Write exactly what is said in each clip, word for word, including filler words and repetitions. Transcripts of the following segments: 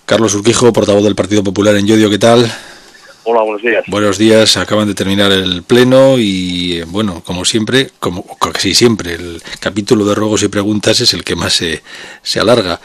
Carlos Urquijo, portavoz del Partido Popular en Llodio, ¿qué tal? Hola, buenos días. Buenos días, acaban de terminar el pleno y, bueno, como siempre, como casi siempre, el capítulo de ruegos y preguntas es el que más se, se alarga.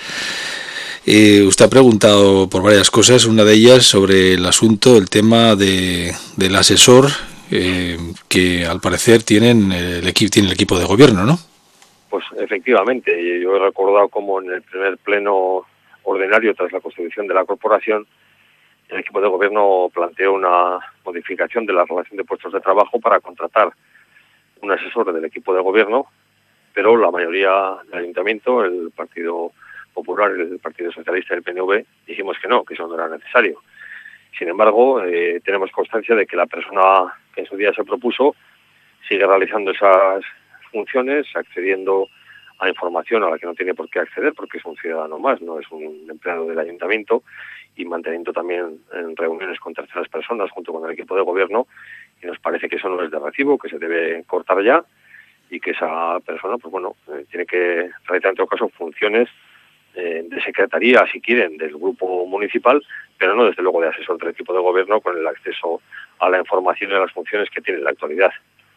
Eh, usted ha preguntado por varias cosas, una de ellas sobre el asunto, el tema de, del asesor eh, que al parecer tienen el equipo, tiene el equipo de gobierno, ¿no? Pues efectivamente, yo he recordado como en el primer pleno ordinario tras la constitución de la corporación, el equipo de gobierno planteó una modificación de la relación de puestos de trabajo para contratar un asesor del equipo de gobierno, pero la mayoría del ayuntamiento, el Partido Popular, el Partido Socialista y el P N V, dijimos que no, que eso no era necesario. Sin embargo, eh, tenemos constancia de que la persona que en su día se propuso sigue realizando esas funciones, accediendo a información a la que no tiene por qué acceder porque es un ciudadano más, no es un empleado del ayuntamiento, y manteniendo también en reuniones con terceras personas junto con el equipo de gobierno, y nos parece que eso no es de recibo, que se debe cortar ya y que esa persona, pues bueno, eh, tiene que realizar en todo caso funciones eh, de secretaría, si quieren, del grupo municipal, pero no desde luego de asesor del equipo de gobierno con el acceso a la información y a las funciones que tiene en la actualidad.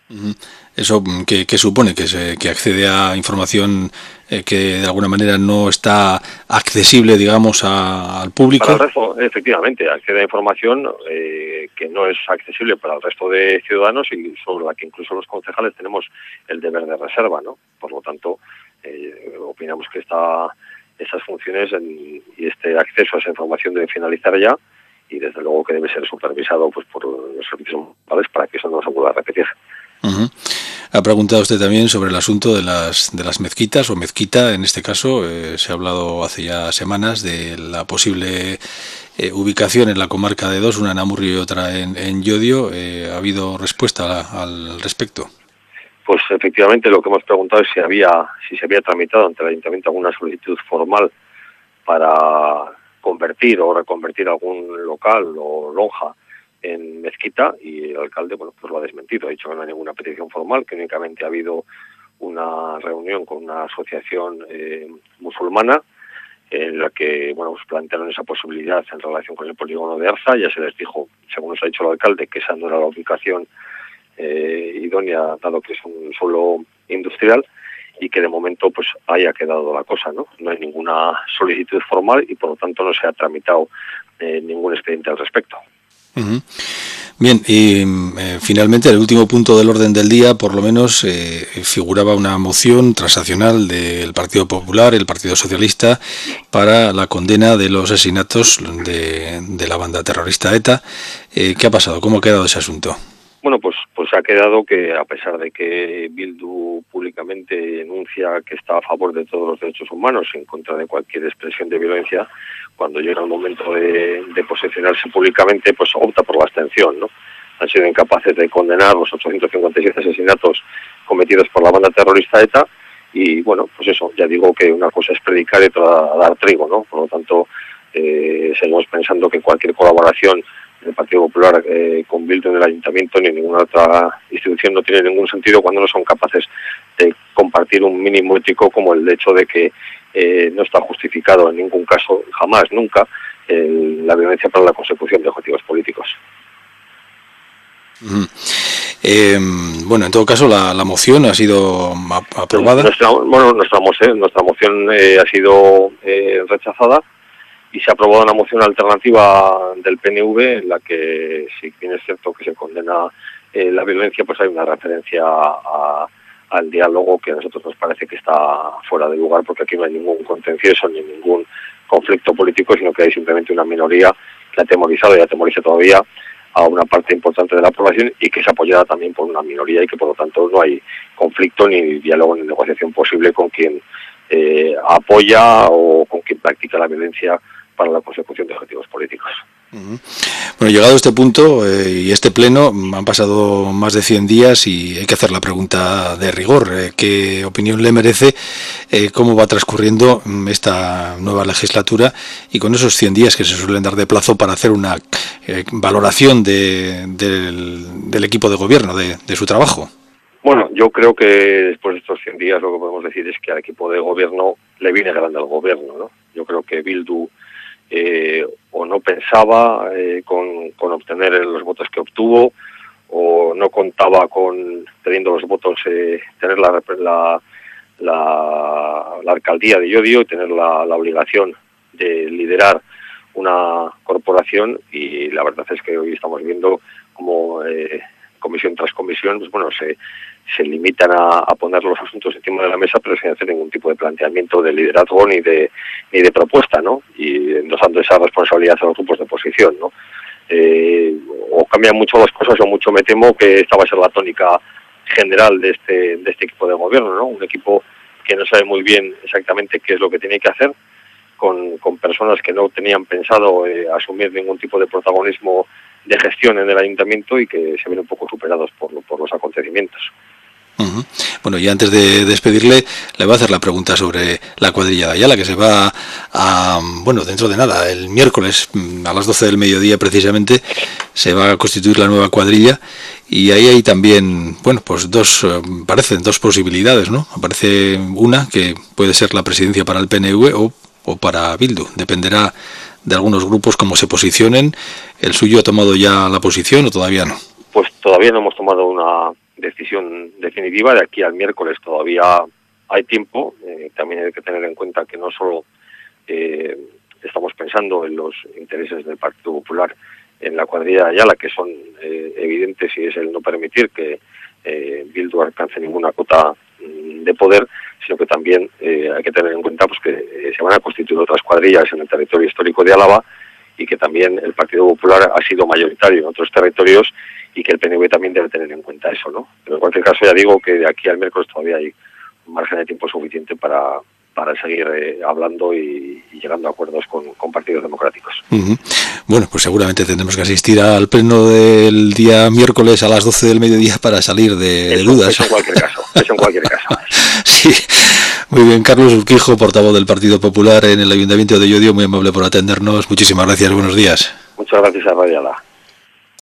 ¿Eso qué, qué supone? ¿Que, se, que accede a información eh, que de alguna manera no está accesible, digamos, a, al público? Para el resto, efectivamente, accede a información eh, que no es accesible para el resto de ciudadanos y sobre la que incluso los concejales tenemos el deber de reserva, ¿no? Por lo tanto, eh, opinamos que esta, esas funciones en, y este acceso a esa información debe finalizar ya y desde luego que debe ser supervisado pues por los servicios municipales para que eso no se vuelva a repetir. Uh-huh. Ha preguntado usted también sobre el asunto de las de las mezquitas o mezquita, en este caso eh, se ha hablado hace ya semanas de la posible eh, ubicación en la comarca de dos, una en Amurrio y otra en, en Llodio. Eh, ¿Ha habido respuesta a, al respecto? Pues efectivamente lo que hemos preguntado es si había si se había tramitado ante el ayuntamiento alguna solicitud formal para convertir o reconvertir algún local o lonja en mezquita, y el alcalde bueno pues lo ha desmentido, ha dicho que no hay ninguna petición formal, que únicamente ha habido una reunión con una asociación eh, musulmana en la que bueno pues plantearon esa posibilidad en relación con el polígono de Arza. Ya se les dijo, según nos ha dicho el alcalde, que esa no era la ubicación eh, idónea dado que es un suelo industrial y que de momento pues haya quedado la cosa, ¿no? No hay ninguna solicitud formal y por lo tanto no se ha tramitado eh, ningún expediente al respecto. Uh-huh. Bien, y eh, finalmente el último punto del orden del día, por lo menos, eh, figuraba una moción transaccional del Partido Popular, el Partido Socialista, para la condena de los asesinatos de, de la banda terrorista ETA. Eh, ¿Qué ha pasado? ¿Cómo ha quedado ese asunto? Bueno, pues pues ha quedado que a pesar de que Bildu públicamente enuncia que está a favor de todos los derechos humanos, en contra de cualquier expresión de violencia, cuando llega el momento de, de posicionarse públicamente, pues opta por la abstención, ¿no? Han sido incapaces de condenar los ochocientos cincuenta y siete asesinatos cometidos por la banda terrorista ETA y, bueno, pues eso, ya digo que una cosa es predicar y otra dar trigo, ¿no? Por lo tanto, eh, seguimos pensando que cualquier colaboración del Partido Popular eh, con Bildu en el Ayuntamiento ni ninguna otra institución no tiene ningún sentido cuando no son capaces de compartir un mínimo ético como el hecho de que eh, no está justificado en ningún caso, jamás, nunca, eh, la violencia para la consecución de objetivos políticos. Uh-huh. Eh, bueno, en todo caso, la, la moción ha sido aprobada. Nuestra, bueno, nuestra moción, nuestra moción eh, ha sido eh, rechazada y se ha aprobado una moción alternativa del P N V en la que, si bien es cierto que se condena eh, la violencia, pues hay una referencia a, al diálogo que a nosotros nos parece que está fuera de lugar, porque aquí no hay ningún contencioso ni ningún conflicto político, sino que hay simplemente una minoría que ha atemorizado y atemoriza todavía a una parte importante de la población y que es apoyada también por una minoría y que por lo tanto no hay conflicto ni diálogo ni negociación posible con quien eh, apoya o con quien practica la violencia para la consecución de objetivos políticos. Uh-huh. Bueno, llegado a este punto eh, y este pleno, han pasado más de cien días y hay que hacer la pregunta de rigor. Eh, ¿Qué opinión le merece eh, cómo va transcurriendo esta nueva legislatura y con esos cien días que se suelen dar de plazo para hacer una eh, valoración de, del, del equipo de gobierno, de, de su trabajo? Bueno, yo creo que después de estos cien días lo que podemos decir es que al equipo de gobierno le viene grande al gobierno, ¿no? Yo creo que Bildu eh, o no pensaba eh, con, con obtener los votos que obtuvo, o no contaba con, teniendo los votos, eh, tener la, la, la, la alcaldía de Llodio y tener la, la obligación de liderar una corporación. Y la verdad es que hoy estamos viendo como eh, comisión tras comisión, pues bueno, se, se limitan a, a poner los asuntos encima de la mesa, pero sin hacer ningún tipo de planteamiento de liderazgo ni de ni de propuesta, ¿no? Y endosando esa responsabilidad a los grupos de oposición, ¿no? Eh, o cambian mucho las cosas, o mucho me temo que esta va a ser la tónica general de este de este equipo de gobierno, ¿no? Un equipo que no sabe muy bien exactamente qué es lo que tiene que hacer, con, con personas que no tenían pensado eh, asumir ningún tipo de protagonismo de gestión en el ayuntamiento y que se ven un poco superados por, por los acontecimientos. Uh-huh. Bueno, y antes de despedirle, le voy a hacer la pregunta sobre la cuadrilla de Ayala, que se va a, bueno, dentro de nada, el miércoles a las doce del mediodía precisamente, se va a constituir la nueva cuadrilla, y ahí hay también, bueno, pues dos, parecen dos posibilidades, ¿no? Aparece una, que puede ser la presidencia para el P N V o, o para Bildu, dependerá de algunos grupos cómo se posicionen. ¿El suyo ha tomado ya la posición o todavía no? Pues todavía no hemos tomado una decisión definitiva. De aquí al miércoles todavía hay tiempo. Eh, también hay que tener en cuenta que no solo eh, estamos pensando en los intereses del Partido Popular en la cuadrilla de Ayala, que son eh, evidentes, y es el no permitir que eh, Bildu alcance ninguna cota mm, de poder, sino que también eh, hay que tener en cuenta pues que eh, se van a constituir otras cuadrillas en el territorio histórico de Álava, y que también el Partido Popular ha sido mayoritario en otros territorios, y que el P N V también debe tener en cuenta eso, ¿no? Pero en cualquier caso ya digo que de aquí al miércoles todavía hay un margen de tiempo suficiente para, para seguir eh, hablando y, y llegando a acuerdos con, con partidos democráticos. Uh-huh. Bueno, pues seguramente tendremos que asistir al pleno del día miércoles a las doce del mediodía para salir de, eso, de dudas. Eso en cualquier caso, eso en cualquier caso. Sí, muy bien. Carlos Urquijo, portavoz del Partido Popular en el Ayuntamiento de Llodio, muy amable por atendernos. Muchísimas gracias, buenos días. Muchas gracias a Radio Ayala.